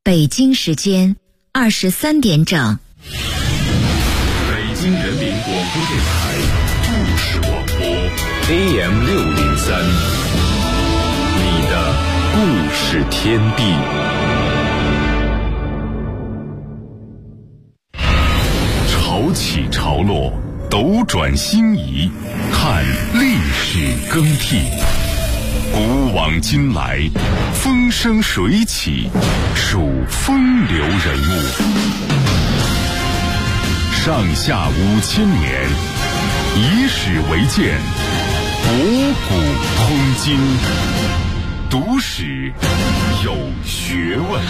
北京时间23点整。 北京人民广播电台故事广播 AM 603，你的故事天地。潮起潮落，斗转星移，看历史更替。古往今来，风生水起，数风流人物。上下5000年，以史为鉴，博古通今，读史有学问。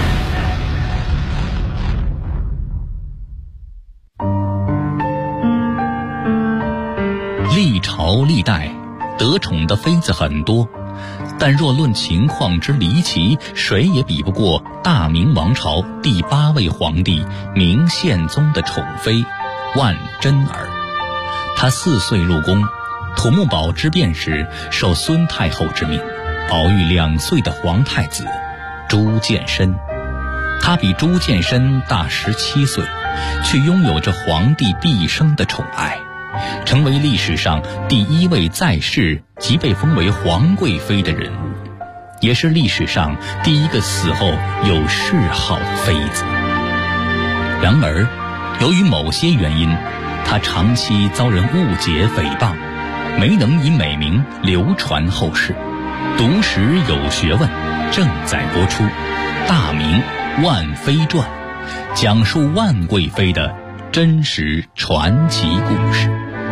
历朝历代得宠的妃子很多，但若论情况之离奇，谁也比不过大明王朝第8位皇帝明宪宗的宠妃万贞儿。她4岁入宫，土木堡之变时受孙太后之命，保育2岁的皇太子朱见深。他比朱见深大17岁，却拥有着皇帝毕生的宠爱，成为历史上第1位在世即被封为皇贵妃的人物，也是历史上第1个死后有谥号的妃子。然而，由于某些原因，她长期遭人误解诽谤，没能以美名流传后世。读史有学问正在播出《大明万妃传》，讲述万贵妃的真实传奇故事。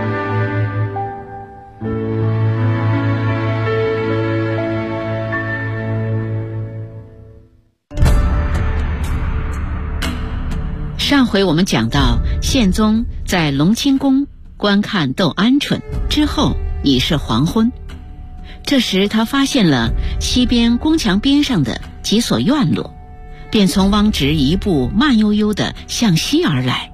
上回我们讲到，宪宗在隆清宫观看窦鹌鹑之后已是黄昏。这时他发现了西边宫墙边上的几所院落，便从汪直一步慢悠悠地向西而来。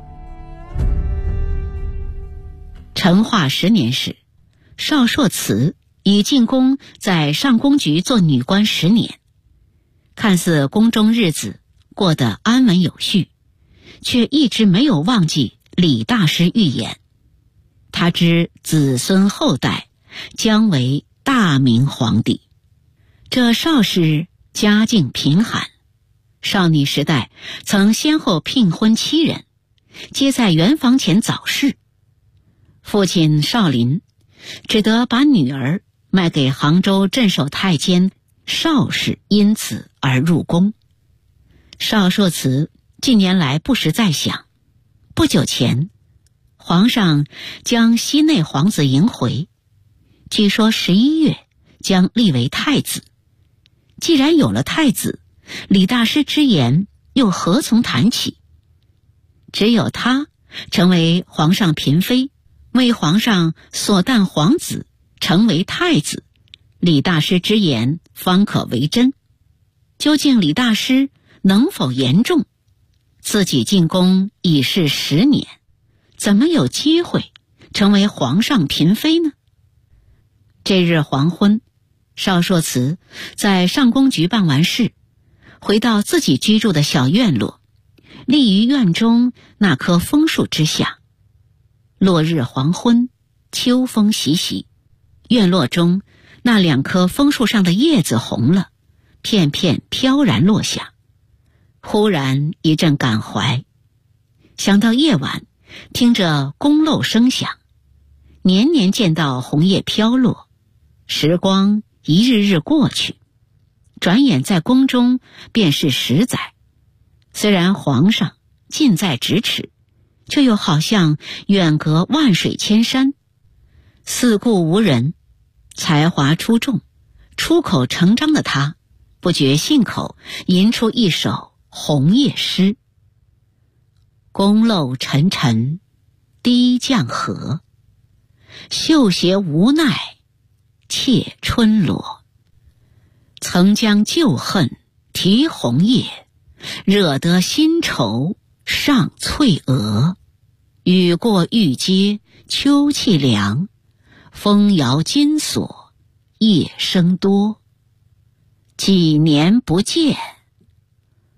成化10年时，邵硕慈已进宫，在上宫局做女官10年，看似宫中日子过得安稳有序，却一直没有忘记李大师预言，他之子孙后代将为大明皇帝。这邵氏家境贫寒，少女时代曾先后聘婚7人，皆在圆房前早逝。父亲邵林只得把女儿卖给杭州镇守太监邵氏，因此而入宫。邵硕慈近年来不时在想，不久前皇上将西内皇子迎回，据说11月将立为太子。既然有了太子，李大师之言又何从谈起？只有他成为皇上嫔妃，为皇上所诞皇子成为太子，李大师之言方可为真。究竟李大师能否言中？自己进宫已是10年，怎么有机会成为皇上嫔妃呢？这日黄昏，邵硕慈在上宫局办完事，回到自己居住的小院落，立于院中那棵枫树之下。落日黄昏，秋风习习，院落中那2棵枫树上的叶子红了，片片飘然落下。忽然一阵感怀，想到夜晚听着宫漏声响，年年见到红叶飘落，时光一日日过去，转眼在宫中便是10载。虽然皇上近在咫尺，却又好像远隔万水千山。四顾无人，才华出众，出口成章的他不觉信口吟出一首红叶诗：宫漏沉沉滴降河，绣鞋无奈妾春罗。曾将旧恨提红叶，惹得新愁上翠娥。雨过玉阶秋气凉，风摇金锁夜声多。几年不见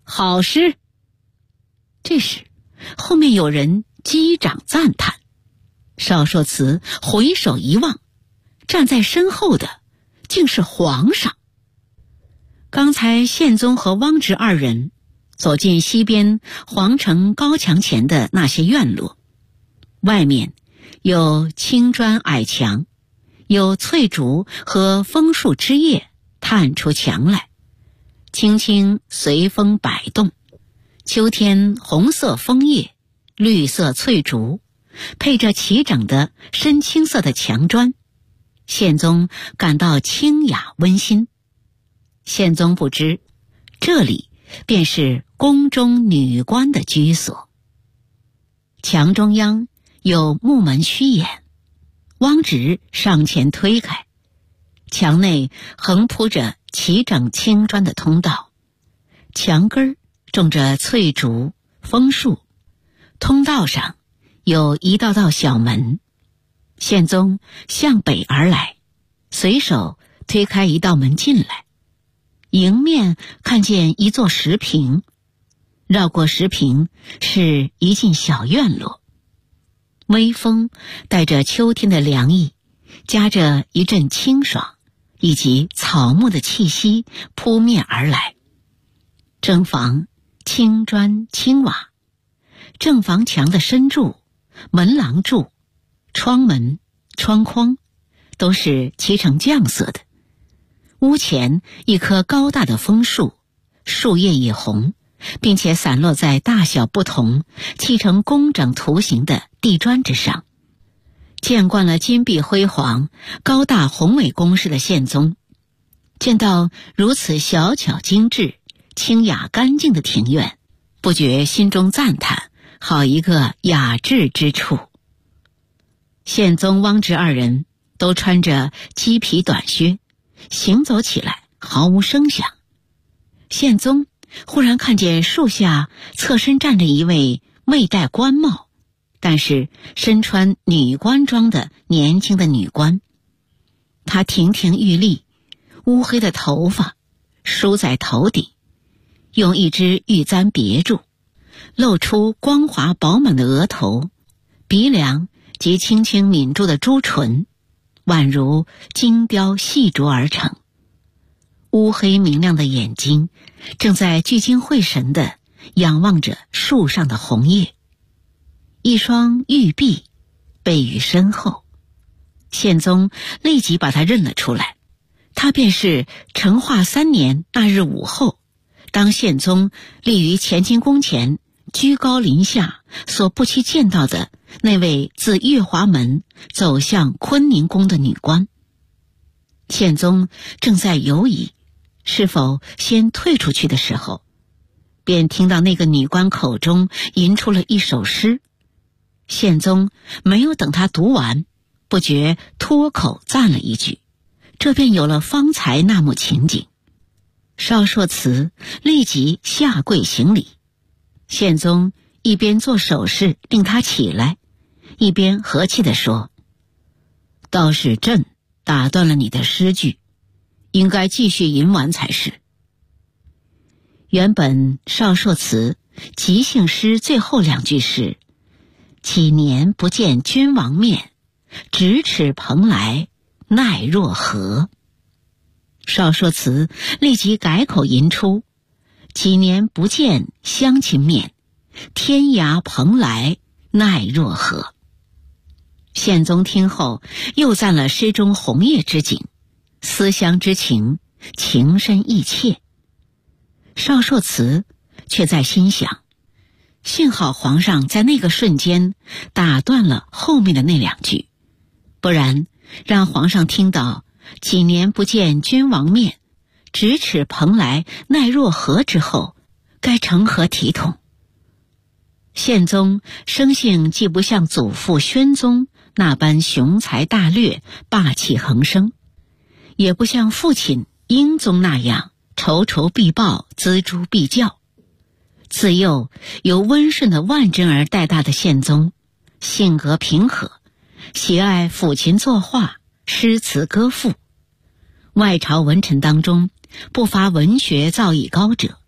好诗。这时后面有人击掌赞叹，少硕慈回首一望，站在身后的竟是皇上。刚才宪宗和汪直二人走进西边皇城高墙前的那些院落，外面有青砖矮墙，有翠竹和枫树枝叶探出墙来，轻轻随风摆动。秋天红色枫叶，绿色翠竹，配着齐整的深青色的墙砖，宪宗感到清雅温馨。宪宗不知，这里便是宫中女官的居所。墙中央有木门虚掩，汪直上前推开，墙内横铺着齐整青砖的通道，墙根儿种着翠竹、枫树，通道上有一道道小门。宪宗向北而来，随手推开一道门进来，迎面看见一座石屏，绕过石屏是一进小院落。微风带着秋天的凉意，夹着一阵清爽以及草木的气息扑面而来。正房青砖青瓦，正房墙的深柱、门廊柱、窗门、窗框都是漆成绛色的。屋前一棵高大的枫树，树叶已红，并且散落在大小不同、砌成工整图形的地砖之上。见惯了金碧辉煌、高大宏伟宫室的宪宗，见到如此小巧精致、清雅干净的庭院，不觉心中赞叹，好一个雅致之处。宪宗、汪直二人都穿着鸡皮短靴，行走起来毫无声响。宪宗忽然看见树下侧身站着一位未戴官帽，但是身穿女官装的年轻的女官。她亭亭玉立，乌黑的头发梳在头顶，用一只玉簪别住，露出光滑饱满的额头、鼻梁及轻轻抿住的朱唇，宛如精雕细琢而成。乌黑明亮的眼睛正在聚精会神地仰望着树上的红叶，一双玉臂背于身后。宪宗立即把他认了出来，他便是成化3年那日午后，当宪宗立于乾清宫前居高临下所不期见到的那位自月华门走向坤宁宫的女官。宪宗正在犹疑是否先退出去的时候，便听到那个女官口中吟出了一首诗。宪宗没有等他读完，不觉脱口赞了一句，这便有了方才那幕情景。少硕慈立即下跪行礼，宪宗一边做手势令他起来，一边和气地说：“倒是朕打断了你的诗句，应该继续吟完才是。”原本少硕慈即兴诗最后2句是：“几年不见君王面，咫尺蓬莱奈若何。”少硕慈立即改口吟出：“几年不见乡亲面，天涯蓬莱奈若何。”宪宗听后又赞了诗中红叶之景，思乡之情，情深意切。少硕慈却在心想，幸好皇上在那个瞬间打断了后面的那2句，不然让皇上听到几年不见君王面，咫尺蓬莱奈若何之后，该成何体统？宪宗生性既不像祖父宣宗那般雄才大略、霸气横生，也不像父亲英宗那样仇仇必报、锱铢必较。自幼由温顺的万贞儿带大的宪宗，性格平和，喜爱抚琴作画、诗词歌赋。外朝文臣当中不乏文学造诣高者，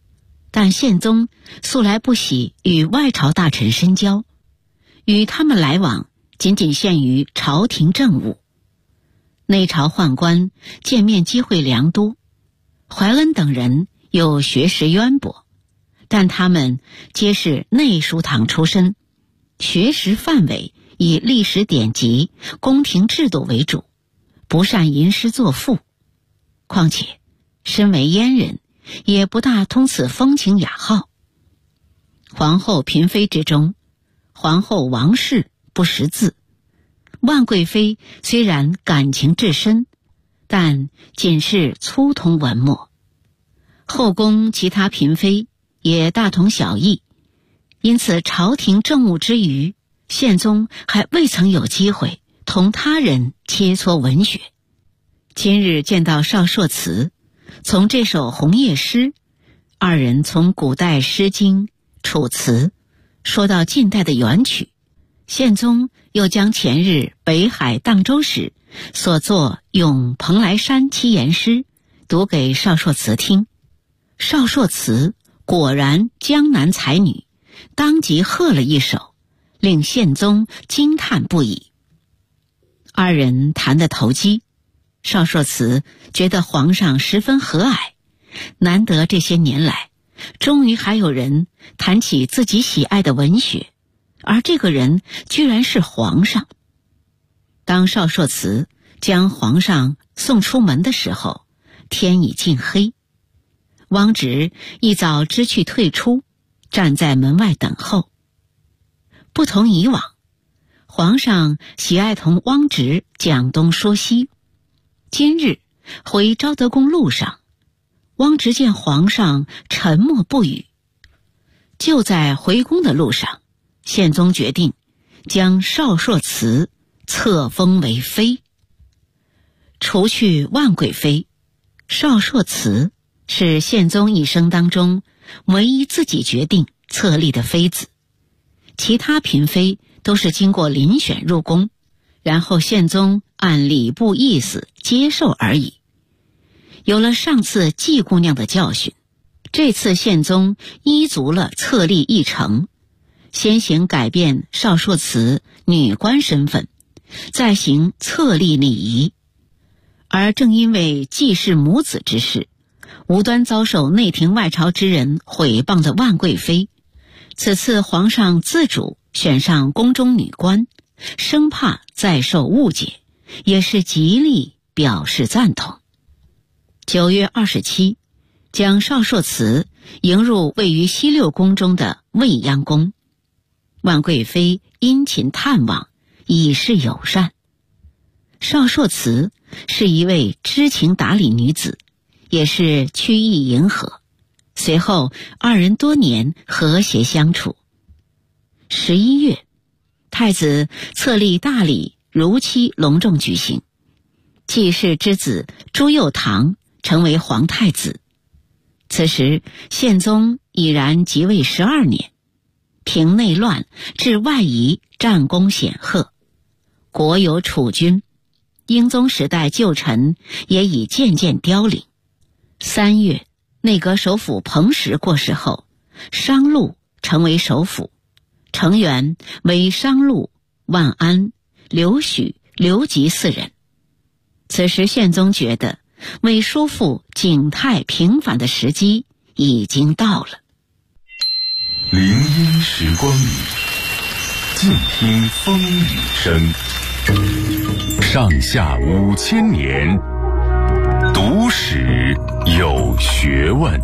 但宪宗素来不喜与外朝大臣深交，与他们来往仅仅限于朝廷政务。内朝宦官见面机会良多，怀恩等人有学识渊博，但他们皆是内书堂出身，学识范围以历史典籍、宫廷制度为主，不善吟诗作赋。况且身为阉人，也不大通此风情雅号。皇后嫔妃之中，皇后王氏不识字，万贵妃虽然感情至深，但仅是粗通文墨。后宫其他嫔妃也大同小异，因此朝廷政务之余，宪宗还未曾有机会同他人切磋文学。今日见到少朔祠，从这首红叶诗，二人从古代诗经、楚辞说到近代的元曲，宪宗又将前日北海荡舟时所作《咏蓬莱山七言诗》读给少朔祠听。少朔祠果然江南才女，当即贺了一首，令宪宗惊叹不已。二人谈得投机，少朔祠觉得皇上十分和蔼，难得这些年来终于还有人谈起自己喜爱的文学，而这个人居然是皇上。当少朔祠将皇上送出门的时候，天已近黑。汪直一早知趣退出，站在门外等候。不同以往，皇上喜爱同汪直讲东说西。今日回昭德宫路上，汪直见皇上沉默不语。就在回宫的路上，宪宗决定将少朔祠册封为妃。除去万贵妃，少朔祠是宪宗一生当中唯一自己决定册立的妃子，其他嫔妃都是经过遴选入宫，然后宪宗按礼部意思接受而已。有了上次季姑娘的教训，这次宪宗依足了册立议程，先行改变少朔祠女官身份，再行册立礼仪。而正因为季氏母子之事，无端遭受内廷外朝之人毁谤的万贵妃，此次皇上自主选上宫中女官，生怕再受误解，也是极力表示赞同。9月27，将少朔祠迎入位于西六宫中的未央宫。万贵妃殷勤探望，以示友善。少朔祠是一位知情达理女子，也是曲意迎合，随后二人多年和谐相处。11月，太子册立大礼如期隆重举行，季氏之子朱佑樘成为皇太子。此时宪宗已然即位12年，平内乱，治外夷，战功显赫，国有储君，英宗时代旧臣也已渐渐凋零。3月，内阁首辅彭实过世后，商禄成为首辅，成员为商禄、万安、刘许、刘吉4人。此时宪宗觉得为叔父景泰平反的时机已经到了。 林荫时光里，静听风雨声。上下5000年，读史有学问。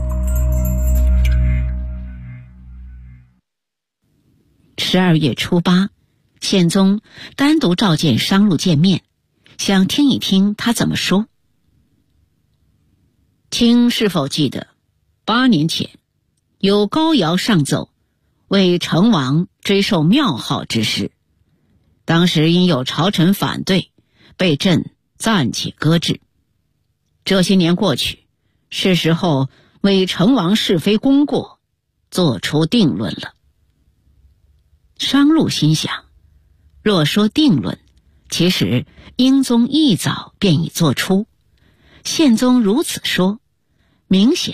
12月初8，宪宗单独召见商禄见面，想听一听他怎么说。卿是否记得8年前有高尧上奏为成王追授庙号之事，当时因有朝臣反对，被朕暂且搁置。这些年过去，是时候为成王是非功过做出定论了。商禄心想，若说定论，其实英宗一早便已做出，宪宗如此说，明显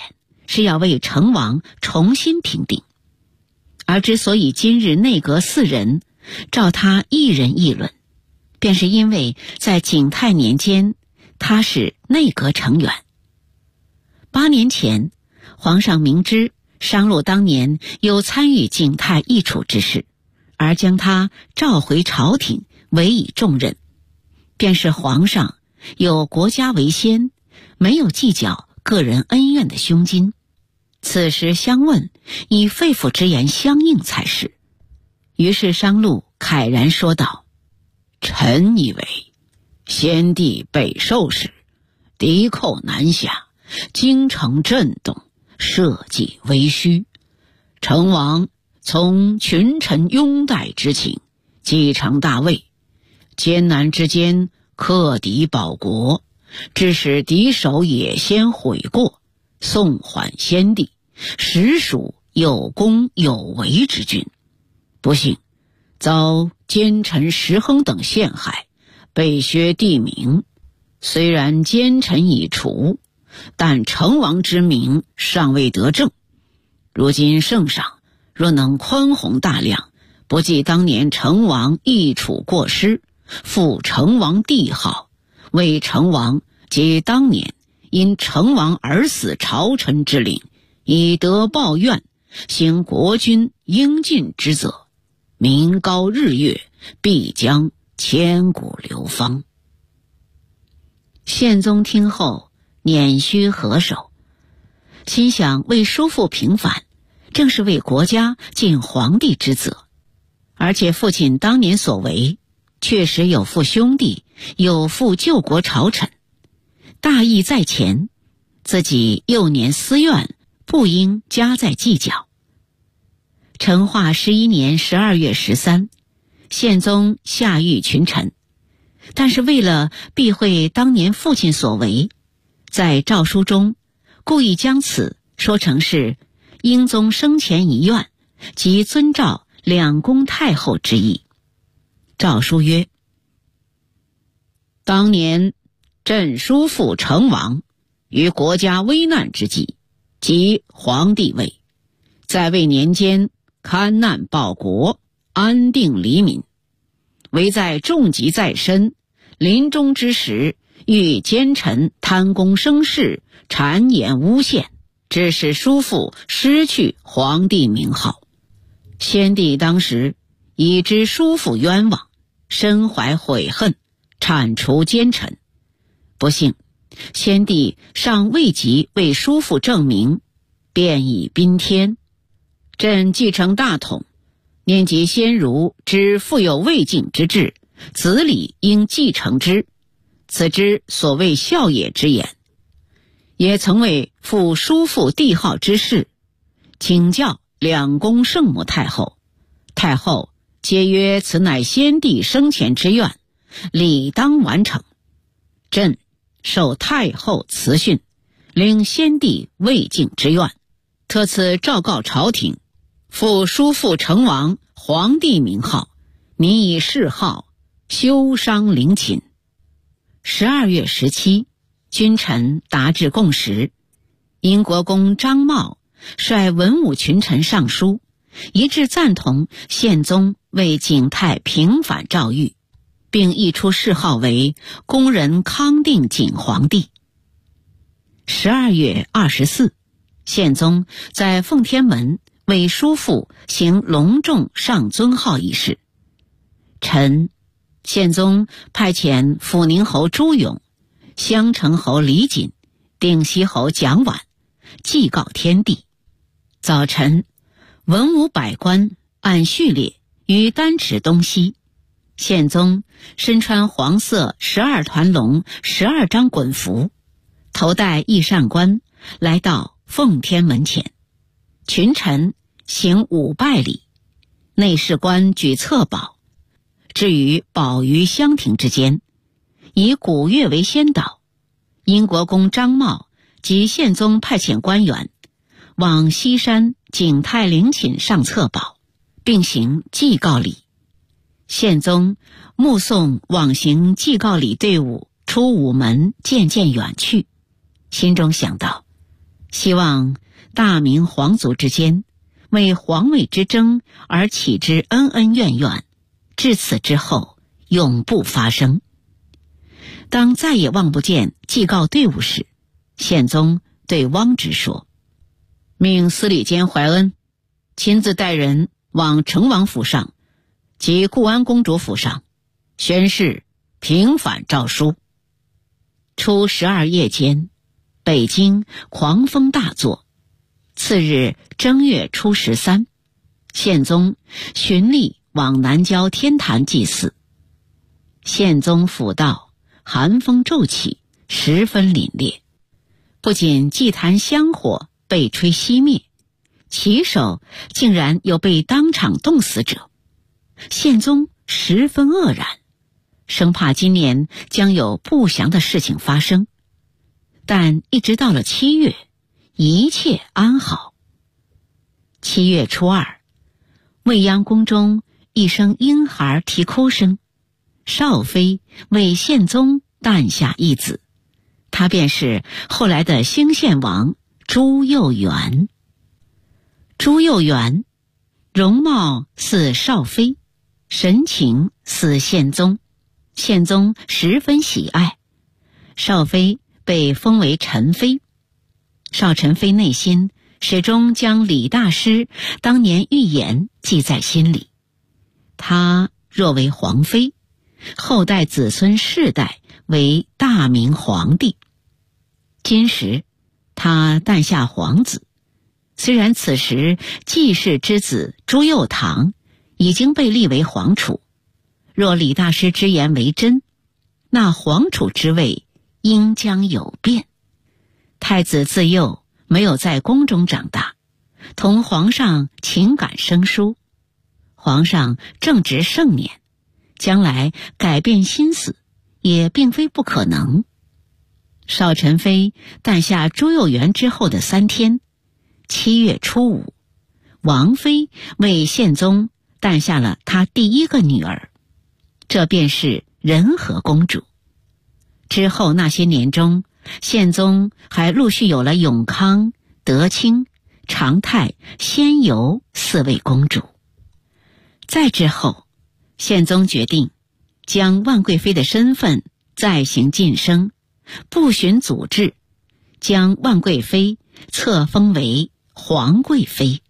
是要为成王重新平定。而之所以今日内阁4人照他一人议论，便是因为在景泰年间他是内阁成员。8年前，皇上明知商洛当年有参与景泰易楚之事，而将他召回朝廷，委以重任，便是皇上有国家为先，没有计较个人恩怨的胸襟。此时相问，以肺腑之言相应才是。于是商禄慨然说道：臣以为先帝北狩时，敌寇南下，京城震动，社稷危虚，成王从群臣拥戴之情，继承大位，艰难之间克敌保国，致使敌手也先悔过，送还先帝，实属有功有为之君。不幸遭奸臣石亨等陷害，被削地名。虽然奸臣已除，但成王之名尚未得正。如今圣上若能宽宏大量，不计当年成王易楚过失，复成王帝号，为成王及当年因成王而死朝臣之灵，以德报怨，行国君应尽之责，民高日月，必将千古流芳。宪宗听后捻须合手，心想为叔父平反，正是为国家尽皇帝之责，而且父亲当年所为确实有负兄弟，有负救国朝臣，大义在前，自己幼年私怨不应加在计较。成化11年12月13，宪宗下谕群臣，但是为了避讳当年父亲所为，在诏书中故意将此说成是英宗生前遗愿，即遵照两宫太后之意。诏书曰：当年朕叔父成王于国家危难之际，即皇帝位，在位年间勘难报国，安定黎民，唯在重疾在身，临终之时，遇奸臣贪功生事，谗言诬陷，致使叔父失去皇帝名号。先帝当时已知叔父冤枉，深怀悔恨，铲除奸臣。不幸先帝尚未及为叔父正名，便已宾天。朕继承大统，念及先儒之富有未竟之志，子礼应继承之，此之所谓孝也之言。也曾为负叔父帝号之事，请教两宫圣母太后，太后皆曰此乃先帝生前之愿，理当完成。朕受太后慈训，领先帝未竟之愿，特此诏告朝廷，复叔父成王皇帝名号，拟以谥号，修商陵寝。12月17，君臣达至共识，英国公张茂率文武群臣上书，一致赞同宪宗为景泰平反诏谕，并议出谥号为恭仁康定景皇帝。12月24，宪宗在奉天门为叔父行隆重上尊号仪式。宪宗派遣抚宁侯朱勇、襄城侯李锦、定西侯蒋琬祭告天地。早晨，文武百官按序列于丹池东西，宪宗身穿黄色12团龙12张衮服，头戴翼上冠，来到奉天门前。群臣行5拜礼，内侍官举册宝，置于宝鱼香亭之间，以古乐为先导。英国公张茂及宪宗派遣官员往西山景泰陵寝上册宝，并行祭告礼。宪宗目送往行祭告礼队伍出午门渐渐远去，心中想到，希望大明皇族之间为皇位之争而起之恩恩怨怨，至此之后永不发生。当再也望不见祭告队伍时，宪宗对汪直说：命司礼监怀恩亲自带人往成王府上及固安公主府上宣示平反诏书。初12夜间，北京狂风大作。次日正月初13，宪宗循例往南郊天坛祭祀。宪宗府道寒风骤起，十分凛冽，不仅祭坛香火被吹熄灭，旗手竟然有被当场冻死者。宪宗十分愕然，生怕今年将有不祥的事情发生。但一直到了7月，一切安好。7月初2，未央宫中一声婴孩啼哭声，少妃为宪宗诞下一子，他便是后来的兴献王朱佑元。朱佑元容貌似少妃，神情似宪宗，宪宗十分喜爱。少妃被封为宸妃。少宸妃内心始终将李大师当年预言记在心里。她若为皇妃，后代子孙世代为大明皇帝。今时她诞下皇子，虽然此时季氏之子朱佑樘已经被立为皇储，若李大师之言为真，那皇储之位应将有变。太子自幼没有在宫中长大，同皇上情感生疏，皇上正值盛年，将来改变心思也并非不可能。少宸妃诞下朱佑元之后的3天，7月初5，王妃为宪宗诞下了她第一个女儿，这便是仁和公主。之后那些年中，宪宗还陆续有了永康、德清、长泰、仙游4位公主。再之后，宪宗决定将万贵妃的身份再行晋升，不循祖制，将万贵妃册封为皇贵妃。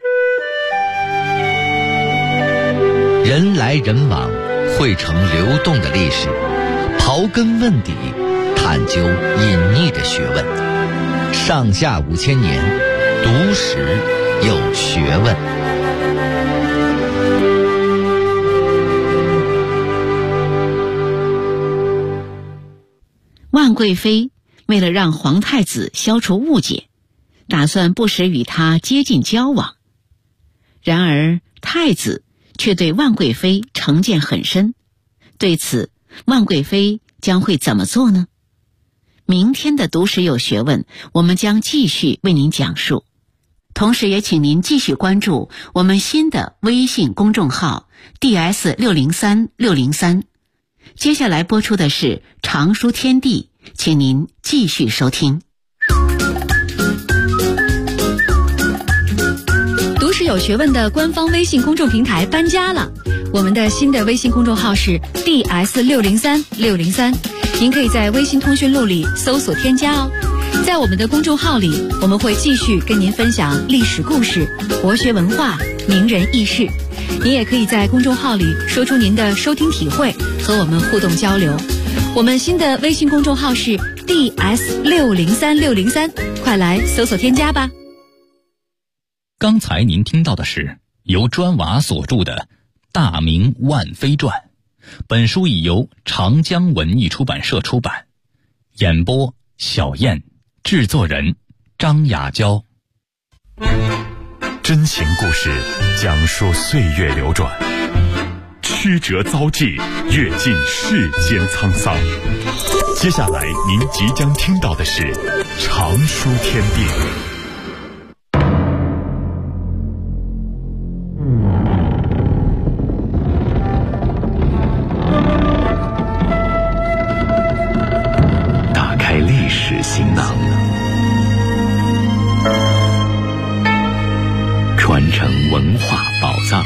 人来人往，汇成流动的历史，刨根问底，探究隐匿的学问。上下5000年，读史有学问。 万贵妃为了让皇太子消除误解，打算不时与他接近交往。然而太子却对万贵妃成见很深，对此万贵妃将会怎么做呢？明天的读史有学问，我们将继续为您讲述。同时也请您继续关注我们新的微信公众号 DS603603。接下来播出的是常书天地，请您继续收听。 读史有学问的官方微信公众平台搬家了，我们的新的微信公众号是 DS603603，您可以在微信通讯录里搜索添加哦。在我们的公众号里，我们会继续跟您分享历史故事、国学文化、名人轶事。您也可以在公众号里说出您的收听体会，和我们互动交流。我们新的微信公众号是 DS603603，快来搜索添加吧。 刚才您听到的是由砖瓦所著的《大明万妃传》，本书已由长江文艺出版社出版。演播小燕，制作人张雅娇。 真情故事讲述岁月流转，曲折遭际，阅尽世间沧桑。接下来您即将听到的是常书天地。打开历史行囊， 话宝藏。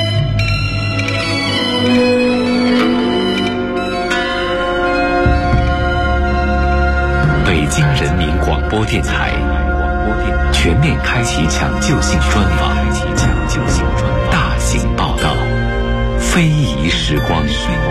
北京人民广播电台全面开启抢救性专访，大型报道，非遗时光。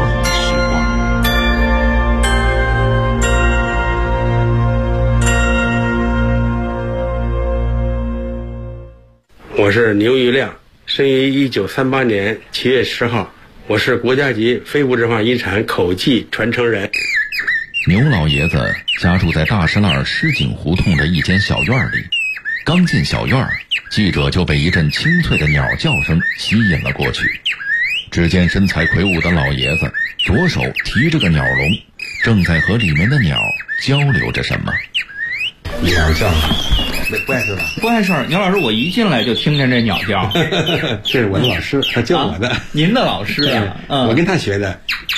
我是牛玉亮，生于1938年7月10号，我是国家级非物质文化遗产口技传承人。 牛老爷子家住在大石栏石井胡同的一间小院里，刚进小院，记者就被一阵清脆的鸟叫声吸引了过去。只见身材魁梧的老爷子左手提着个鸟笼，正在和里面的鸟交流着什么。 鸟叫，不碍事吧？ 不碍事儿。牛老师，我一进来就听见这鸟叫。 这是我的老师，他教我的。 您的老师呀？ 我跟他学的。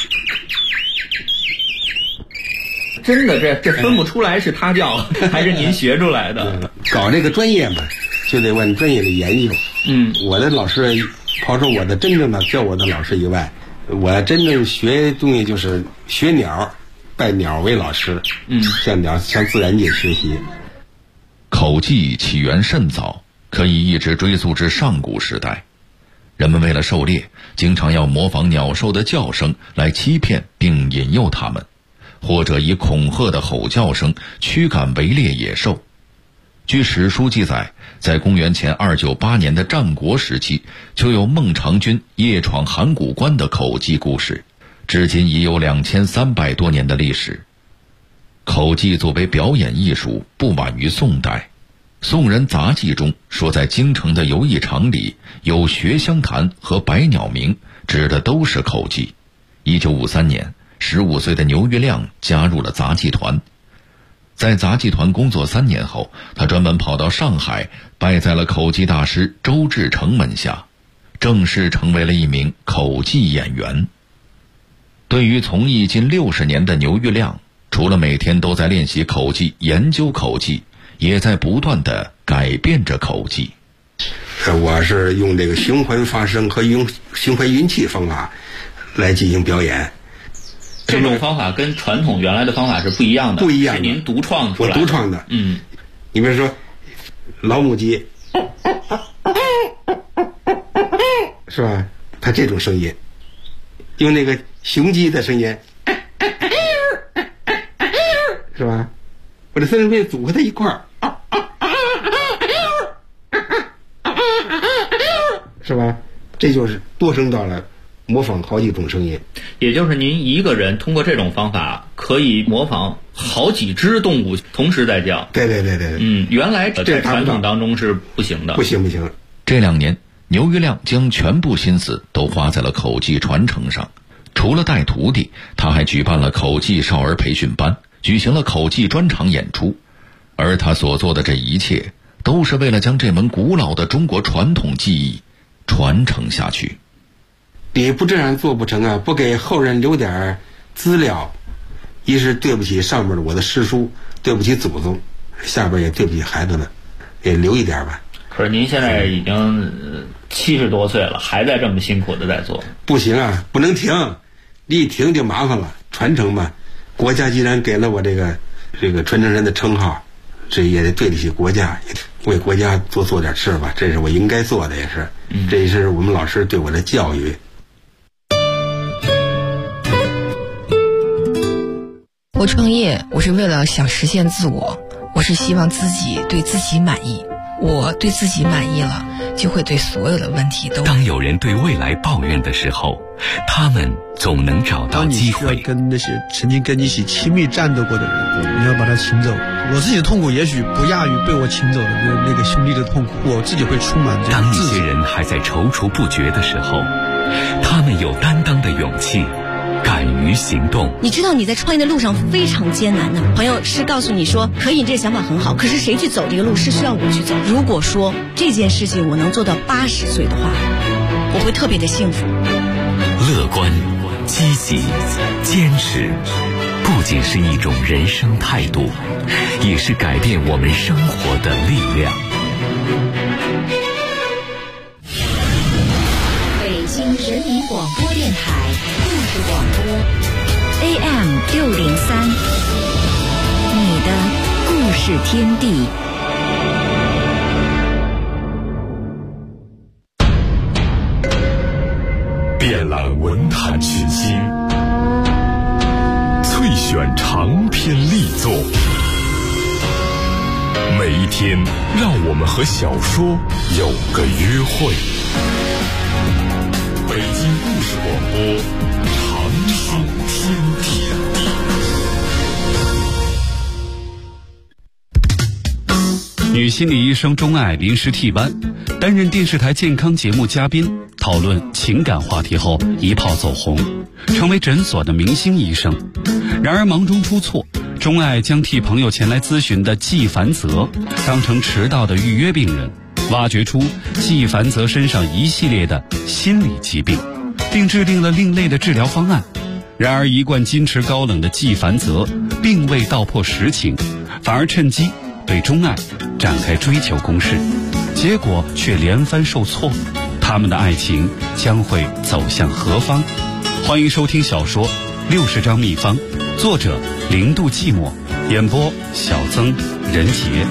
真的，这分不出来是他叫还是您学出来的。 搞这个专业嘛，就得往专业的研究。我的老师，刨除我的真正的教我的老师以外，我真正学东西就是学鸟，拜鸟为老师。向自然界学习。 口技起源甚早，可以一直追溯至上古时代。人们为了狩猎，经常要模仿鸟兽的叫声来欺骗并引诱它们，或者以恐吓的吼叫声驱赶围猎野兽。据史书记载，在公元前298年的战国时期，就有孟尝君夜闯函谷关的口技故事，至今已有2300多年的历史。口技作为表演艺术，不晚于宋代。宋人杂记中说，在京城的游艺场里有学香坛和百鸟鸣，指的都是口技。1953年，15岁的牛玉亮加入了杂技团。在杂技团工作3年后，他专门跑到上海，拜在了口技大师周志成门下，正式成为了一名口技演员。对于从艺近60年的牛玉亮，除了每天都在练习口技、研究口技，也在不断地改变着口技。 我是用这个循环发声和用循环运气方法来进行表演。 这种方法跟传统原来的方法是不一样的，是您独创出来的。 我独创的。你比如说老母鸡，是吧？它这种声音，用那个雄鸡的声音，是吧？我这三声变组合在一块儿，是吧？这就是多声道了，模仿好几种声音。 也就是您一个人通过这种方法可以模仿好几只动物同时在叫。 对。 原来在传统当中是不行的。 不行。 这2年，牛玉亮将全部心思都花在了口技传承上。除了带徒弟，他还举办了口技少儿培训班，举行了口技专场演出。而他所做的这一切，都是为了将这门古老的中国传统技艺传承下去。 你不这样做不成啊，不给后人留点资料，一是对不起上面的我的师叔，对不起祖宗，下边也对不起孩子们，也留一点吧。 可是您现在已经70多岁了，还在这么辛苦的在做。不行啊，不能停，你一停就麻烦了。传承嘛，国家既然给了我这个传承人的称号，这也得对得起国家，为国家做点事吧，这是我应该做的，也是，这也是我们老师对我的教育。 我创业，我是为了想实现自我，我是希望自己对自己满意。我对自己满意了，就会对所有的问题都。 当有人对未来抱怨的时候，他们总能找到机会。 当你需要跟那些曾经跟你一起亲密战斗过的人，你要把他请走。我自己的痛苦也许不亚于被我请走的那个兄弟的痛苦，我自己会充满这个。 当一些人还在踌躇不决的时候，他们有担当的勇气，敢于行动。 你知道你在创业的路上非常艰难的，朋友是告诉你说可以，这想法很好，可是谁去走这个路是需要我去走。如果说这件事情我能做到80岁的话，我会特别的幸福。 乐观、积极、坚持，不仅是一种人生态度，也是改变我们生活的力量。 广播电台故事广播 AM603，你的故事天地。 遍览文坛群星，萃选长篇力作，每一天让我们和小说有个约会。北京故事广播，长寿天地。 女心理医生钟爱临时替班，担任电视台健康节目嘉宾，讨论情感话题后一炮走红，成为诊所的明星医生。然而忙中出错，钟爱将替朋友前来咨询的季凡泽当成迟到的预约病人，挖掘出季凡泽身上一系列的心理疾病，并制定了另类的治疗方案。然而一贯矜持高冷的季凡泽并未道破实情，反而趁机对钟爱展开追求攻势，结果却连番受挫。他们的爱情将会走向何方？欢迎收听小说《60张秘方》，作者零度寂寞，演播小曾、任杰。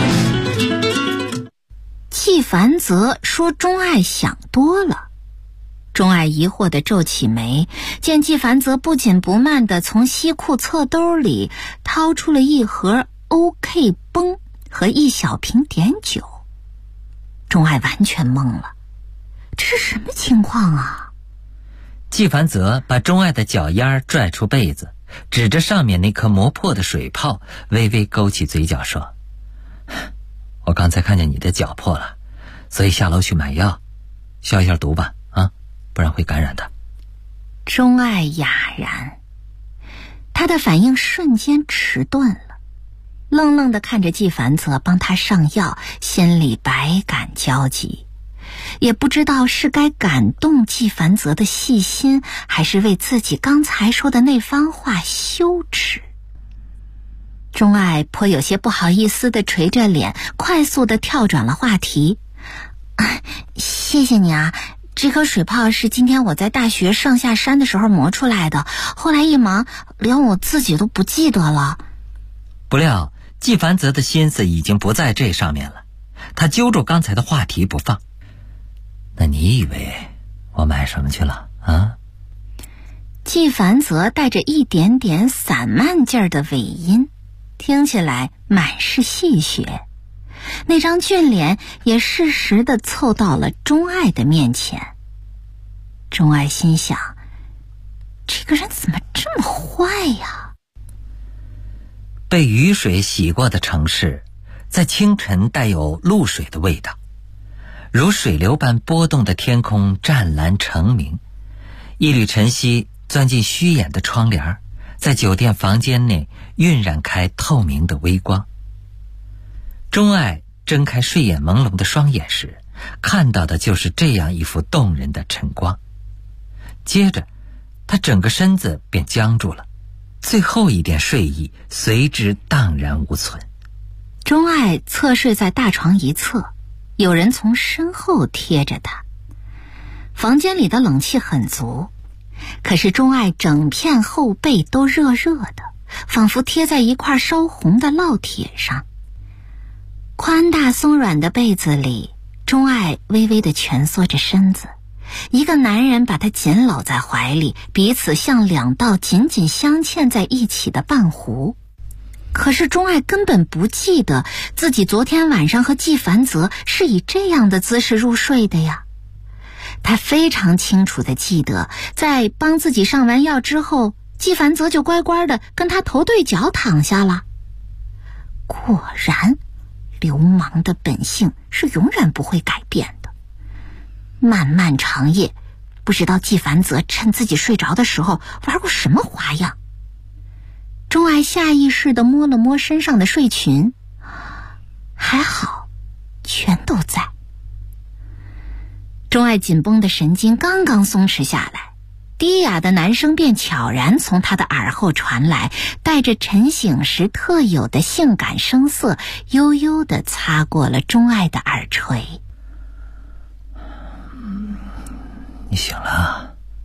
季凡泽说钟爱想多了。钟爱疑惑地皱起眉，见季凡泽不紧不慢地从西裤侧兜里掏出了一盒 OK 绷和一小瓶碘酒。钟爱完全懵了，这是什么情况啊？ 季凡泽把钟爱的脚丫拽出被子，指着上面那颗磨破的水泡，微微勾起嘴角说：我刚才看见你的脚破了，所以下楼去买药，消一下毒吧，不然会感染的。 钟爱哑然，他的反应瞬间迟钝了，愣愣地看着季凡泽帮他上药，心里百感交集，也不知道是该感动季凡泽的细心，还是为自己刚才说的那番话羞耻。钟爱颇有些不好意思地垂着脸，快速地跳转了话题。谢谢你啊，这颗水泡是今天我在大学上下山的时候磨出来的，后来一忙连我自己都不记得了。 不料季凡泽的心思已经不在这上面了，他揪住刚才的话题不放。那你以为我买什么去了啊？ 季凡泽带着一点点散漫劲儿的尾音，听起来满是戏谑。那张俊脸也适时地凑到了钟爱的面前。钟爱心想，这个人怎么这么坏呀？ 被雨水洗过的城市，在清晨带有露水的味道，如水流般波动的天空湛蓝澄明，一缕晨曦钻进虚掩的窗帘，在酒店房间内晕染开透明的微光。钟爱睁开睡眼朦胧的双眼时，看到的就是这样一幅动人的晨光。接着他整个身子便僵住了，最后一点睡意随之荡然无存。 钟爱侧睡在大床一侧，有人从身后贴着他。房间里的冷气很足，可是钟爱整片后背都热热的，仿佛贴在一块烧红的烙铁上。宽大松软的被子里，钟爱微微地蜷缩着身子，一个男人把她紧搂在怀里，彼此像两道紧紧相嵌在一起的半弧。可是钟爱根本不记得自己昨天晚上和季凡泽是以这样的姿势入睡的呀。他非常清楚地记得，在帮自己上完药之后，季凡泽就乖乖地跟他头对脚躺下了。果然，流氓的本性是永远不会改变的。漫漫长夜，不知道季凡泽趁自己睡着的时候玩过什么花样。钟爱下意识地摸了摸身上的睡裙，还好，全都在。钟爱紧绷的神经刚刚松弛下来，低哑的男声便悄然从他的耳后传来，带着晨醒时特有的性感声色，悠悠地擦过了钟爱的耳垂。 你醒了？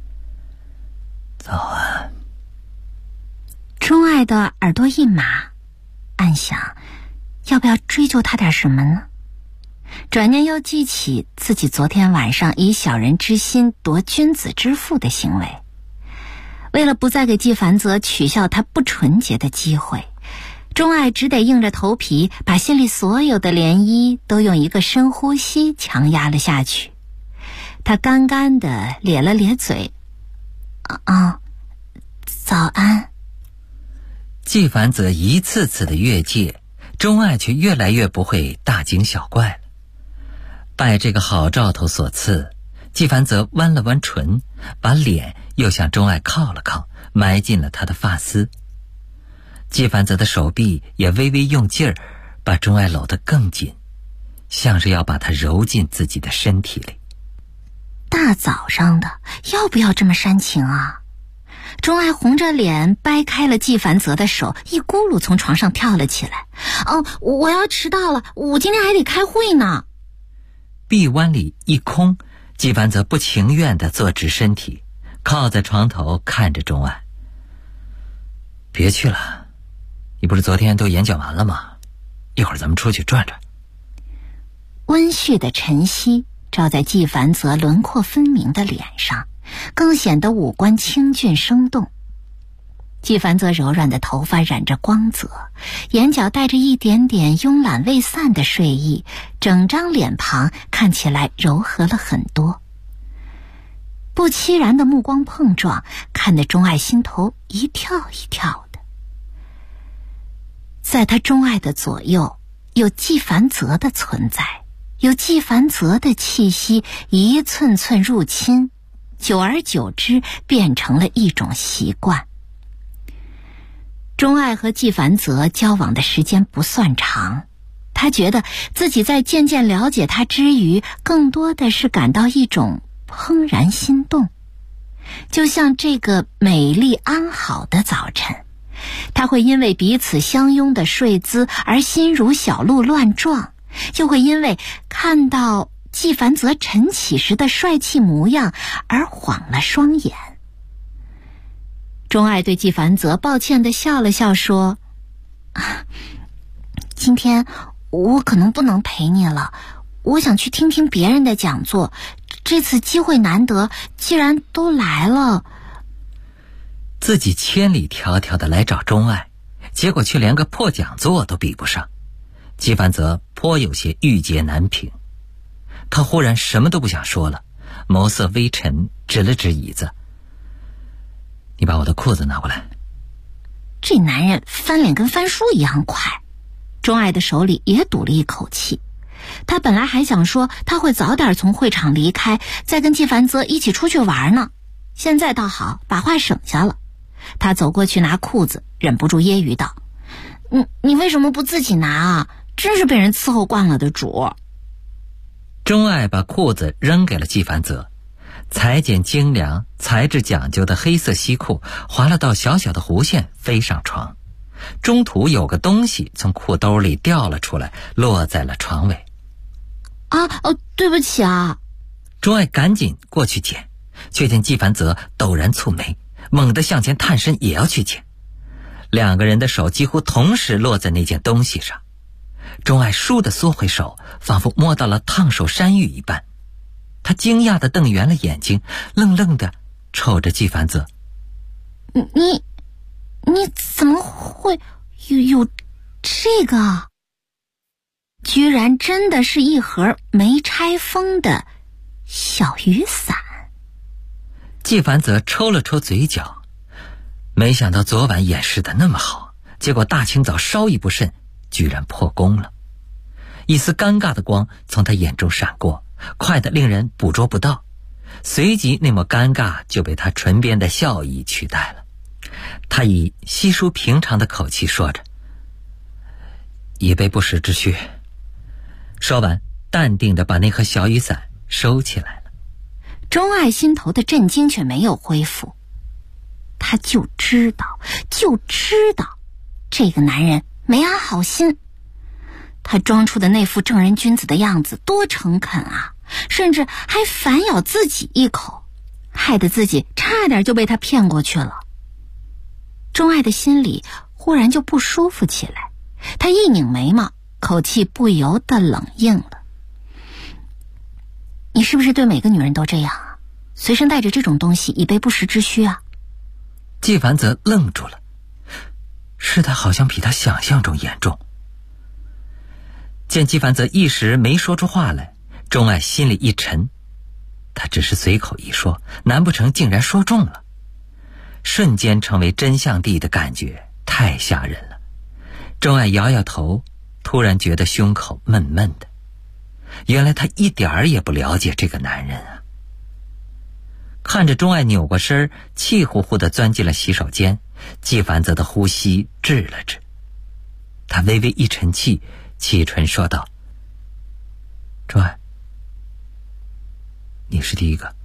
早安。 钟爱的耳朵一麻，暗想要不要追究他点什么呢？转念又记起自己昨天晚上以小人之心夺君子之腹的行为，为了不再给纪梵泽取笑他不纯洁的机会，钟爱只得硬着头皮把心里所有的涟漪都用一个深呼吸强压了下去。他干干的咧了咧嘴，早安。 纪梵泽一次次的越界，钟爱却越来越不会大惊小怪了。拜这个好兆头所赐，纪梵泽弯了弯唇，把脸又向钟爱靠了靠，埋进了他的发丝。纪梵泽的手臂也微微用劲儿，把钟爱搂得更紧，像是要把他揉进自己的身体里。 大早上的，要不要这么煽情啊？钟爱红着脸掰开了纪梵泽的手，一咕噜从床上跳了起来。我要迟到了，我今天还得开会呢。 臂弯里一空，纪梵泽不情愿地坐直身体，靠在床头看着钟爱。别去了，你不是昨天都演讲完了吗？一会儿咱们出去转转。 温煦的晨曦照在纪梵泽轮廓分明的脸上，更显得五官清俊生动。纪梵泽柔软的头发染着光泽，眼角带着一点点慵懒未散的睡意，整张脸庞看起来柔和了很多。不期然的目光碰撞，看得钟爱心头一跳一跳的。在他钟爱的左右，有纪梵泽的存在，有纪梵泽的气息一寸寸入侵，久而久之变成了一种习惯。钟爱和纪梵泽交往的时间不算长，他觉得自己在渐渐了解他之余，更多的是感到一种怦然心动。就像这个美丽安好的早晨，他会因为彼此相拥的睡姿而心如小鹿乱撞，又会因为看到纪梵泽晨起时的帅气模样而晃了双眼。钟爱对纪梵泽抱歉地笑了笑，说：今天我可能不能陪你了，我想去听听别人的讲座，这次机会难得，既然都来了。 自己千里迢迢的来找钟爱，结果却连个破讲座都比不上。纪梵泽颇有些郁结难平，他忽然什么都不想说了，眸色微沉，指了指椅子：你把我的裤子拿过来。 这男人翻脸跟翻书一样快。钟爱的手里也堵了一口气，他本来还想说他会早点从会场离开，再跟纪梵泽一起出去玩呢，现在倒好，把话省下了。他走过去拿裤子，忍不住揶揄道：你为什么不自己拿啊？真是被人伺候惯了的主。 钟爱把裤子扔给了纪梵泽，裁剪精良、材质讲究的黑色西裤划了道小小的弧线，飞上床。中途有个东西从裤兜里掉了出来，落在了床尾。 对不起啊。 钟爱赶紧过去捡，却见纪梵泽陡然蹙眉，猛地向前探身也要去捡。两个人的手几乎同时落在那件东西上。钟爱倏地缩回手，仿佛摸到了烫手山芋一般。他惊讶地瞪圆了眼睛，愣愣地瞅着纪梵泽。 你怎么会有这个？居然真的是一盒没拆封的小雨伞。 纪梵泽抽了抽嘴角，没想到昨晚掩饰得那么好，结果大清早稍一不慎，居然破功了。一丝尴尬的光从他眼中闪过，快得令人捕捉不到，随即那抹尴尬就被他唇边的笑意取代了。他以稀疏平常的口气说着：以备不时之需。说完，淡定地把那盒小雨伞收起来了。 钟爱心头的震惊却没有恢复，他就知道这个男人没安好心。他装出的那副正人君子的样子多诚恳啊，甚至还反咬自己一口。 害得自己差点就被他骗过去了。钟爱的心里忽然就不舒服起来，他一拧眉毛，口气不由得冷硬了。你是不是对每个女人都这样啊？随身带着这种东西以备不时之需啊？ 纪凡泽愣住了，事态好像比他想象中严重。见纪凡泽一时没说出话来，钟爱心里一沉，他只是随口一说，难不成竟然说中了？瞬间成为真相帝的感觉太吓人了。钟爱摇摇头，突然觉得胸口闷闷的。原来他一点儿也不了解这个男人啊。看着钟爱扭过身，气呼呼地钻进了洗手间，纪凡泽的呼吸滞了滞。他微微一沉气，启唇说道：钟爱，你是第一个。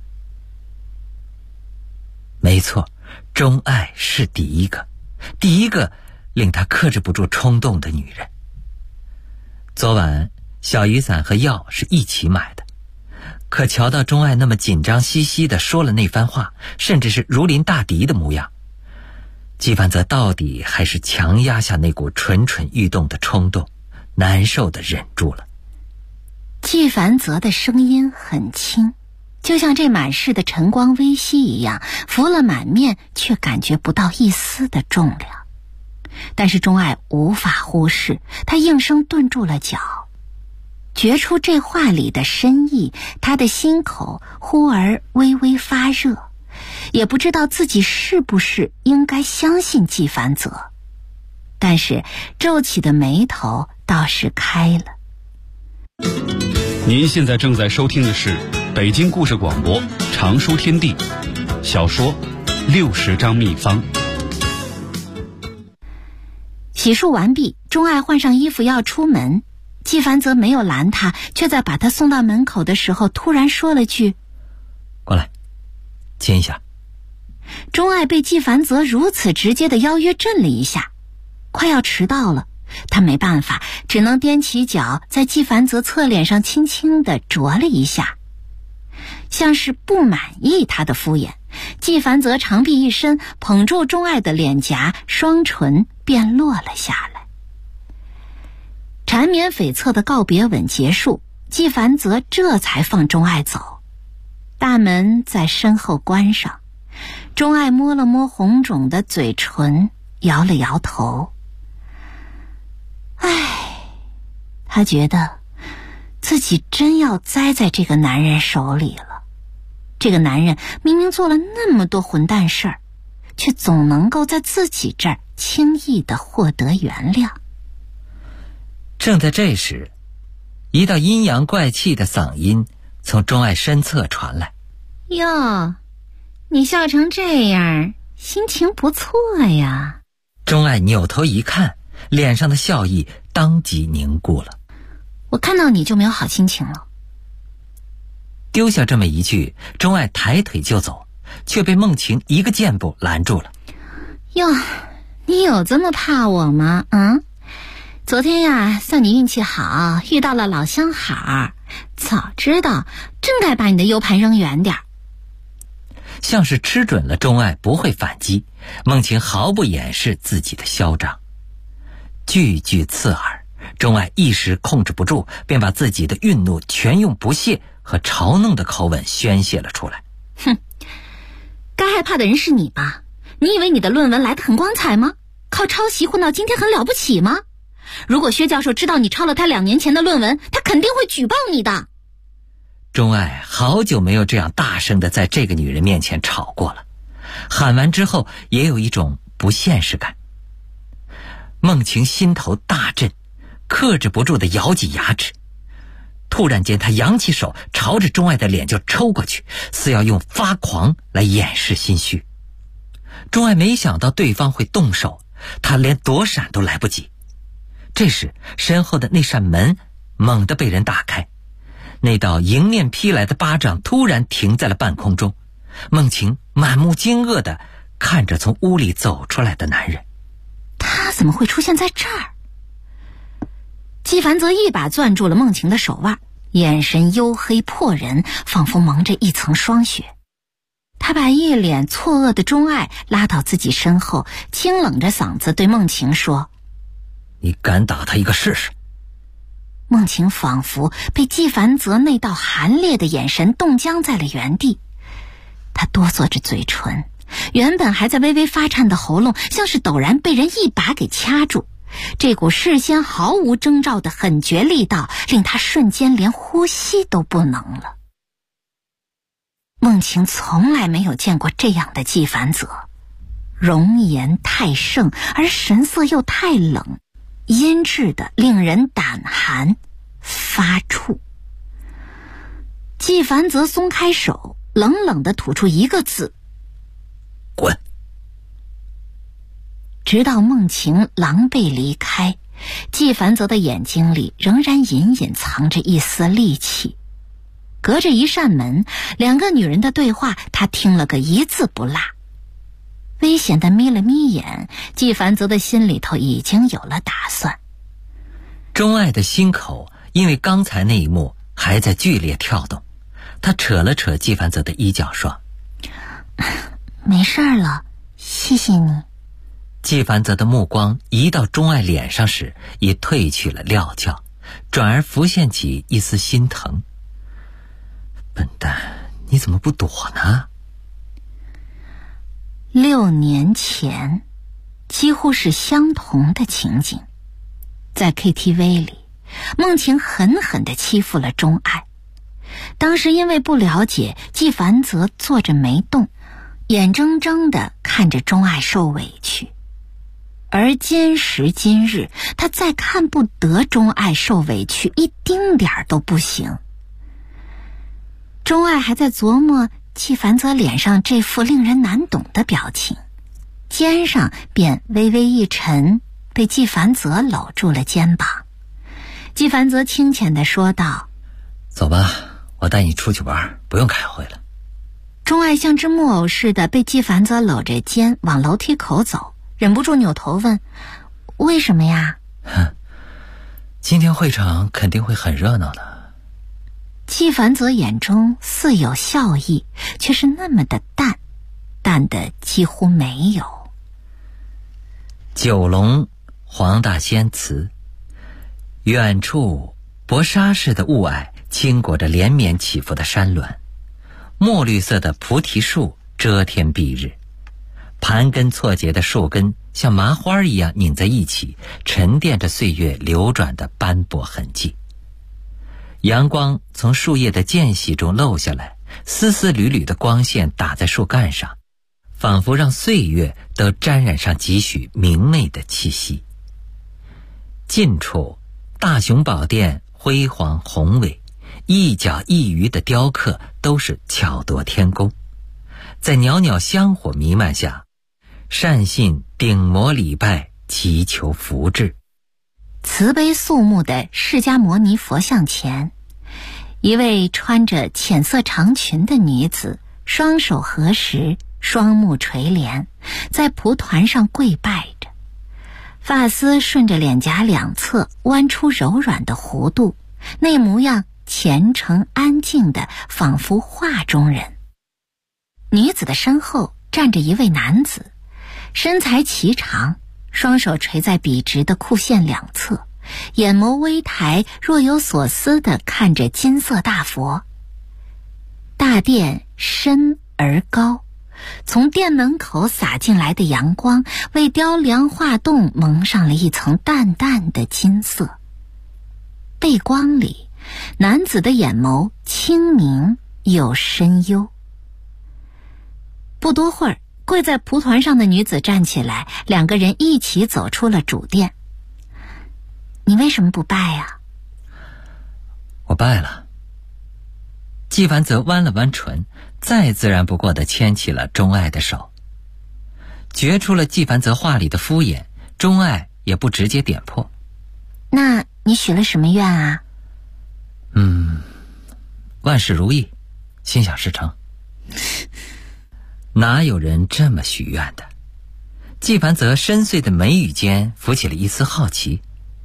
没错，钟爱是第一个令他克制不住冲动的女人。昨晚小雨伞和药是一起买的，可瞧到钟爱那么紧张兮兮地说了那番话，甚至是如临大敌的模样，纪凡泽到底还是强压下那股蠢蠢欲动的冲动，难受地忍住了。 纪凡泽的声音很轻，就像这满室的晨光微熹一样，浮了满面，却感觉不到一丝的重量。但是钟爱无法忽视，他应声顿住了脚，觉出这话里的深意，他的心口忽而微微发热，也不知道自己是不是应该相信纪凡泽，但是皱起的眉头倒是开了。 您现在正在收听的是北京故事广播长书天地小说60张秘方。 洗漱完毕，钟爱换上衣服要出门，纪凡泽没有拦他，却在把他送到门口的时候突然说了句： 过来亲一下。 钟爱被纪凡泽如此直接的邀约震了一下，快要迟到了，他没办法，只能踮起脚在纪凡泽侧脸上轻轻地啄了一下，像是不满意他的敷衍。纪凡泽长臂一伸，捧住钟爱的脸颊，双唇便落了下来。缠绵悱恻的告别吻结束，纪凡泽这才放钟爱走，大门在身后关上。钟爱摸了摸红肿的嘴唇，摇了摇头。他觉得自己真要栽在这个男人手里了。这个男人明明做了那么多混蛋事儿，却总能够在自己这儿轻易地获得原谅。 正在这时，一道阴阳怪气的嗓音从钟爱身侧传来： 哟，你笑成这样，心情不错呀。 钟爱扭头一看，脸上的笑意当即凝固了。 我看到你就没有好心情了。 丢下这么一句，钟爱抬腿就走，却被梦晴一个箭步拦住了。 哟，你有这么怕我吗？昨天呀，算你运气好，遇到了老相好，早知道真该把你的 U 盘扔远点。 像是吃准了钟爱不会反击，梦晴毫不掩饰自己的嚣张，句句刺耳。钟爱一时控制不住，便把自己的愠怒全用不屑和嘲弄的口吻宣泄了出来。 哼，该害怕的人是你吧？你以为你的论文来得很光彩吗？靠抄袭混到今天很了不起吗？如果薛教授知道你抄了他2年前的论文，他肯定会举报你的。 钟爱好久没有这样大声地在这个女人面前吵过了，喊完之后也有一种不现实感。梦晴心头大震，克制不住地咬紧牙齿。突然间，她扬起手朝着钟爱的脸就抽过去，似要用发狂来掩饰心虚。钟爱没想到对方会动手，她连躲闪都来不及。这时，身后的那扇门猛地被人打开，那道迎面劈来的巴掌突然停在了半空中。梦晴满目惊愕地看着从屋里走出来的男人， 他怎么会出现在这儿？纪凡泽一把攥住了梦晴的手腕，眼神黝黑迫人，仿佛蒙着一层霜雪。 他把一脸错愕的钟爱拉到自己身后，清冷着嗓子对梦晴说： 你敢打他一个试试？ 梦晴仿佛被纪凡泽那道寒冽的眼神冻僵在了原地，他哆嗦着嘴唇，原本还在微微发颤的喉咙像是陡然被人一把给掐住，这股事先毫无征兆的狠绝力道令他瞬间连呼吸都不能了。梦晴从来没有见过这样的纪凡泽，容颜太盛，而神色又太冷，阴鸷的令人胆寒发怵。纪凡泽松开手，冷冷地吐出一个字： 滚。 直到梦晴狼狈离开，纪凡泽的眼睛里仍然隐隐藏着一丝戾气。隔着一扇门，两个女人的对话他听了个一字不落。危险地眯了眯眼，纪凡泽的心里头已经有了打算。 钟爱的心口因为刚才那一幕还在剧烈跳动，他扯了扯纪凡泽的衣角说： 没事了，谢谢你。 纪凡泽的目光移到钟爱脸上时，已褪去了料峭，转而浮现起一丝心疼。笨蛋，你怎么不躲呢 ？6年前，几乎是相同的情景。在 KTV 里，梦晴狠狠地欺负了钟爱。当时因为不了解，纪凡泽坐着没动，眼睁睁地看着钟爱受委屈。而今时今日，他再看不得钟爱受委屈，一丁点儿都不行。钟爱还在琢磨纪凡泽脸上这副令人难懂的表情，肩上便微微一沉，被纪凡泽搂住了肩膀。纪凡泽清浅地说道： 走吧，我带你出去玩，不用开会了。 钟爱像只木偶似的被纪凡泽搂着肩往楼梯口走，忍不住扭头问：为什么呀？ 今天会场肯定会很热闹的。 纪凡泽眼中似有笑意，却是那么的淡，淡的几乎没有。 九龙黄大仙祠，远处薄纱似的雾霭倾裹着连绵起伏的山峦，墨绿色的菩提树遮天蔽日，盘根错节的树根像麻花一样拧在一起，沉淀着岁月流转的斑驳痕迹。阳光从树叶的间隙中漏下来，丝丝缕缕的光线打在树干上，仿佛让岁月都沾染上几许明媚的气息。近处大雄宝殿辉煌宏伟，一角一隅的雕刻都是巧夺天工。在袅袅香火弥漫下，善信顶膜礼拜，祈求福至。 慈悲肃穆的释迦牟尼佛像前，一位穿着浅色长裙的女子，双手合十，双目垂帘，在蒲团上跪拜着，发丝顺着脸颊两侧弯出柔软的弧度，那模样虔诚安静的，仿佛画中人。女子的身后站着一位男子，身材颀长，双手垂在笔直的裤线两侧，眼眸微抬，若有所思地看着金色大佛。大殿深而高，从殿门口洒进来的阳光为雕梁画栋蒙上了一层淡淡的金色。背光里，男子的眼眸清明又深幽。不多会儿，跪在蒲团上的女子站起来，两个人一起走出了主殿。你为什么不拜呀？ 我拜了。纪凡泽弯了弯唇，再自然不过地牵起了钟爱的手。觉出了纪凡泽话里的敷衍，钟爱也不直接点破。 那你许了什么愿啊？ 万事如意，心想事成。哪有人这么许愿的？纪凡泽深邃的眉宇间浮起了一丝好奇。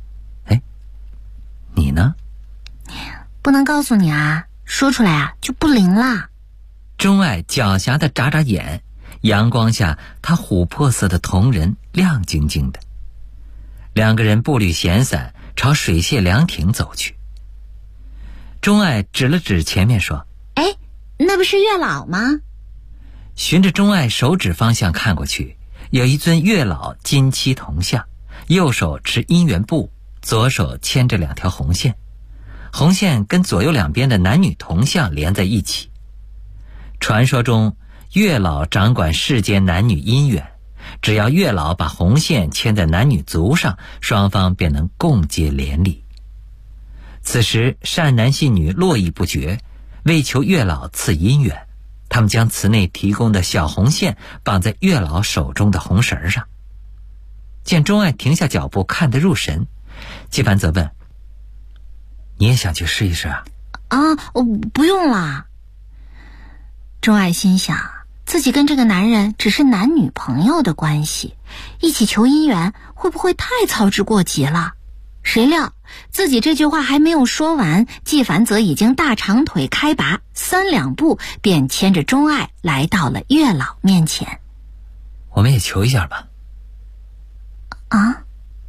你呢？ 不能告诉你啊，说出来啊就不灵了。 钟爱狡黠地眨眨眼，阳光下他琥珀色的瞳仁亮晶晶的。两个人步履闲散，朝水榭凉亭走去。钟爱指了指前面说：“ 哎，那不是月老吗？” 循着钟爱手指方向看过去，有一尊月老金漆铜像，右手持姻缘布，左手牵着2条红线，红线跟左右两边的男女铜像连在一起。传说中，月老掌管世间男女姻缘，只要月老把红线牵在男女足上，双方便能共结连理。此时善男信女络绎不绝，为求月老赐姻缘，他们将祠内提供的小红线绑在月老手中的红绳上。见钟爱停下脚步看得入神，纪凡则问：“你也想去试一试啊？”“ 不用啦。”钟爱心想，自己跟这个男人只是男女朋友的关系，一起求姻缘会不会太操之过急了？谁料自己这句话还没有说完，纪凡则已经大长腿开拔，3两步便牵着钟爱来到了月老面前。 “我们也求一下吧。”“ 啊？”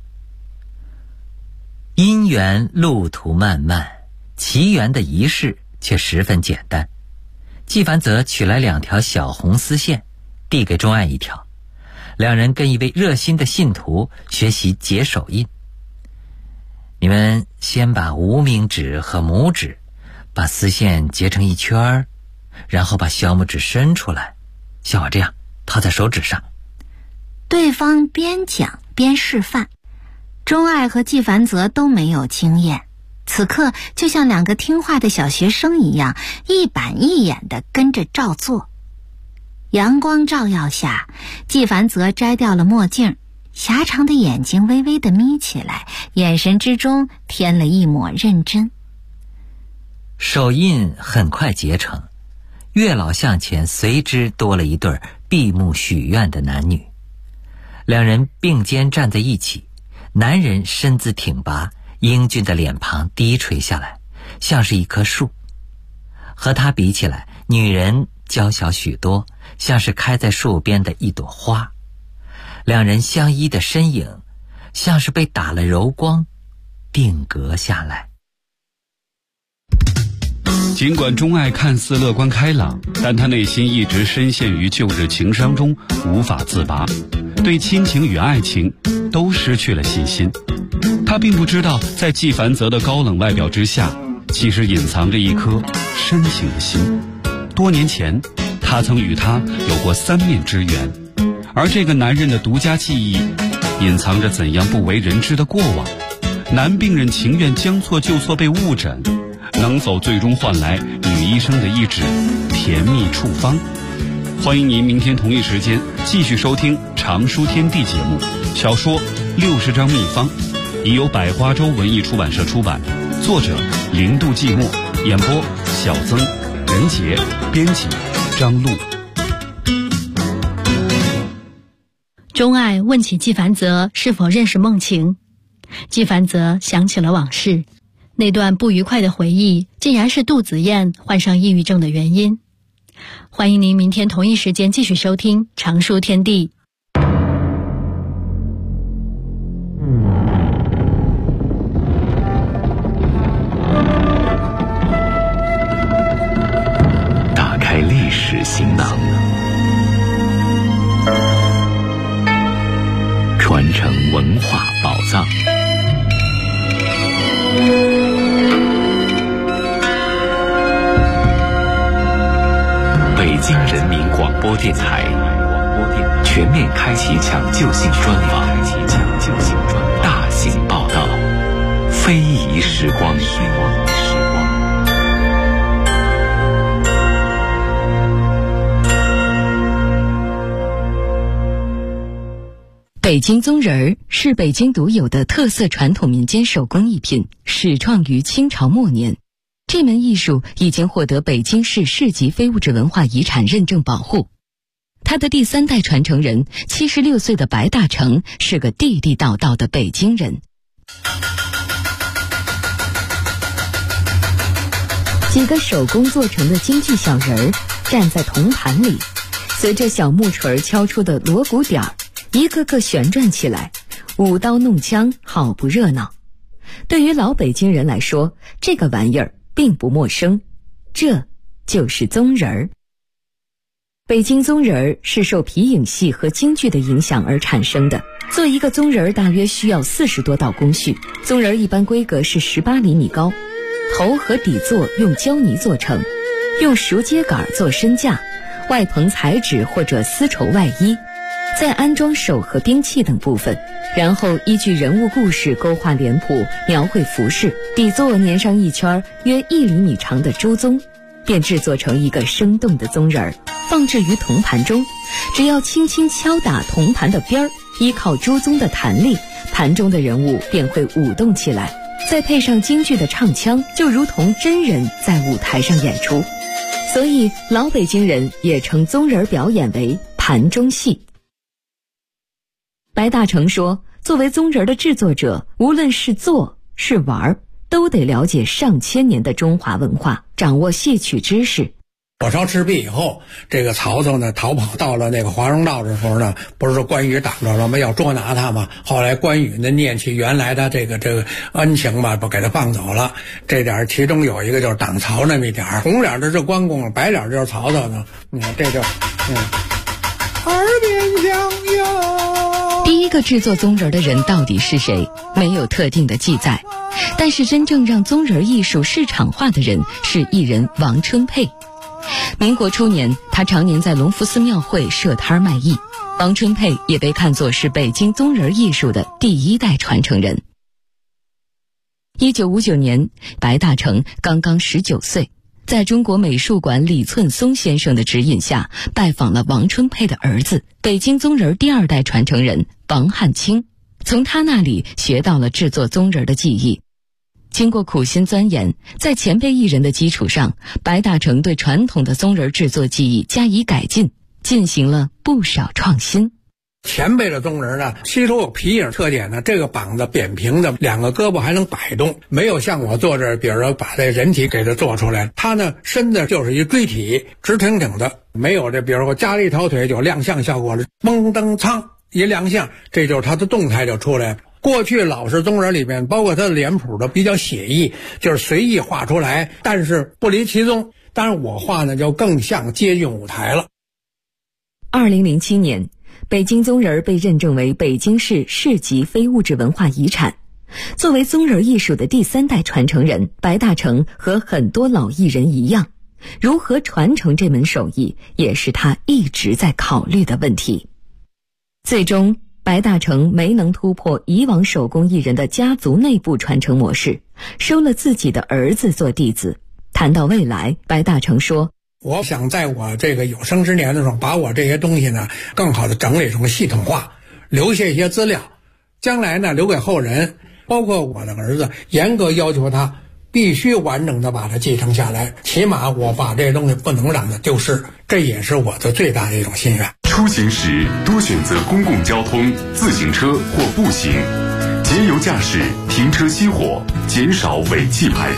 姻缘路途漫漫，祈缘的仪式却十分简单。纪凡则取来2条小红丝线，递给钟爱1条。两人跟一位热心的信徒学习结手印。你们先把无名指和拇指把丝线结成一圈，然后把小拇指伸出来，像我这样套在手指上。 对方边讲边示范，钟爱和纪凡则都没有经验，此刻就像2个听话的小学生一样，一板一眼地跟着照做。阳光照耀下，纪凡则摘掉了墨镜，狭长的眼睛微微地眯起来，眼神之中添了一抹认真。 手印很快结成，月老像前随之多了一对闭目许愿的男女。两人并肩站在一起，男人身姿挺拔，英俊的脸庞低垂下来，像是一棵树。和他比起来，女人娇小许多，像是开在树边的一朵花。两人相依的身影，像是被打了柔光，定格下来。 尽管钟爱看似乐观开朗，但他内心一直深陷于旧日情伤中，无法自拔，对亲情与爱情都失去了信心。他并不知道，在纪凡则的高冷外表之下，其实隐藏着一颗深情的心。多年前，他曾与他有过3面之缘，而这个男人的独家记忆，隐藏着怎样不为人知的过往。男病人情愿将错就错被误诊，能否最终换来女医生的一纸甜蜜处方？欢迎您明天同一时间继续收听《常书天地》节目，小说《60张秘方》已由百花洲文艺出版社出版，作者零度寂寞，演播小曾、任杰，编辑张璐。 钟爱问起纪凡则是否认识梦晴，纪凡则想起了往事，那段不愉快的回忆竟然是杜子燕患上抑郁症的原因。欢迎您明天同一时间继续收听《常书天地》。 打开历史行囊，传承文化宝藏。北京人民广播电台全面开启抢救性专访，大型报道，非遗时光。 北京宗人儿是北京独有的特色传统民间手工艺品，始创于清朝末年。这门艺术已经获得北京市市级非物质文化遗产认证保护。他的第3代传承人76岁的白大成是个地地道道的北京人。几个手工做成的京剧小人儿， 站在铜盘里，随着小木锤敲出的锣鼓点儿，一个个旋转起来，舞刀弄枪，好不热闹。对于老北京人来说，这个玩意儿并不陌生，这就是宗人儿。北京宗人儿是受皮影戏和京剧的影响而产生的。做一个宗人儿大约需要40多道工序，宗人儿一般规格是18厘米高，头和底座用胶泥做成，用熟秸秆做身架，外棚彩纸或者丝绸外衣，再安装手和兵器等部分，然后依据人物故事勾画脸谱，描绘服饰，底座粘上一圈约1厘米长的朱宗，便制作成一个生动的宗人儿，放置于铜盘中。只要轻轻敲打铜盘的边儿，依靠朱宗的弹力，盘中的人物便会舞动起来，再配上京剧的唱腔，就如同真人在舞台上演出。所以老北京人也称宗人表演为盘中戏。白大成说，作为宗人的制作者，无论是做是玩，都得了解上千年的中华文化，掌握戏曲知识。 火烧赤壁以后，这个曹操呢逃跑到了那个华容道的时候呢，不是说关羽挡着了吗？要捉拿他嘛。后来关羽呢念起原来的这个恩情嘛，不给他放走了。这点其中有一个就是挡曹那么一点，红脸的是关公，白脸就是曹操呢。你看这就耳边响哟。 第一个制作宗人的人到底是谁？没有特定的记载。但是真正让宗人艺术市场化的人是艺人王春佩。民国初年，他常年在隆福寺庙会设摊卖艺。王春佩也被看作是北京宗人艺术的第1代传承人。1959年，白大成刚刚19岁，在中国美术馆李寸松先生的指引下，拜访了王春佩的儿子，北京宗人第2代传承人王汉卿，从他那里学到了制作宗人的技艺。经过苦心钻研，在前辈艺人的基础上，白大成对传统的宗人制作技艺加以改进，进行了不少创新。 前辈的宗人呢，吸收有皮影特点呢，这个膀子扁平的，2个胳膊还能摆动，没有像我做这，比如说把这人体给它做出来，他呢身子就是一锥体，直挺挺的，没有这，比如说加了一条腿就亮相效果了，蒙登苍一亮相，这就是他的动态就出来了。过去老式宗人里面，包括他的脸谱的比较写意，就是随意画出来，但是不离其宗。当然我画呢就更像接近舞台了。 2007年，北京宗人被认证为北京市市级非物质文化遗产。作为宗人艺术的第3代传承人，白大成和很多老艺人一样，如何传承这门手艺，也是他一直在考虑的问题。最终白大成没能突破以往手工艺人的家族内部传承模式，收了自己的儿子做弟子。谈到未来，白大成说， 我想在我这个有生之年的时候，把我这些东西呢更好的整理成系统化，留下一些资料，将来呢留给后人，包括我的儿子，严格要求他必须完整的把它继承下来，起码我把这些东西不能让它丢失，这也是我的最大的一种心愿。 出行时多选择公共交通、自行车或步行，节油驾驶，停车熄火，减少尾气排放。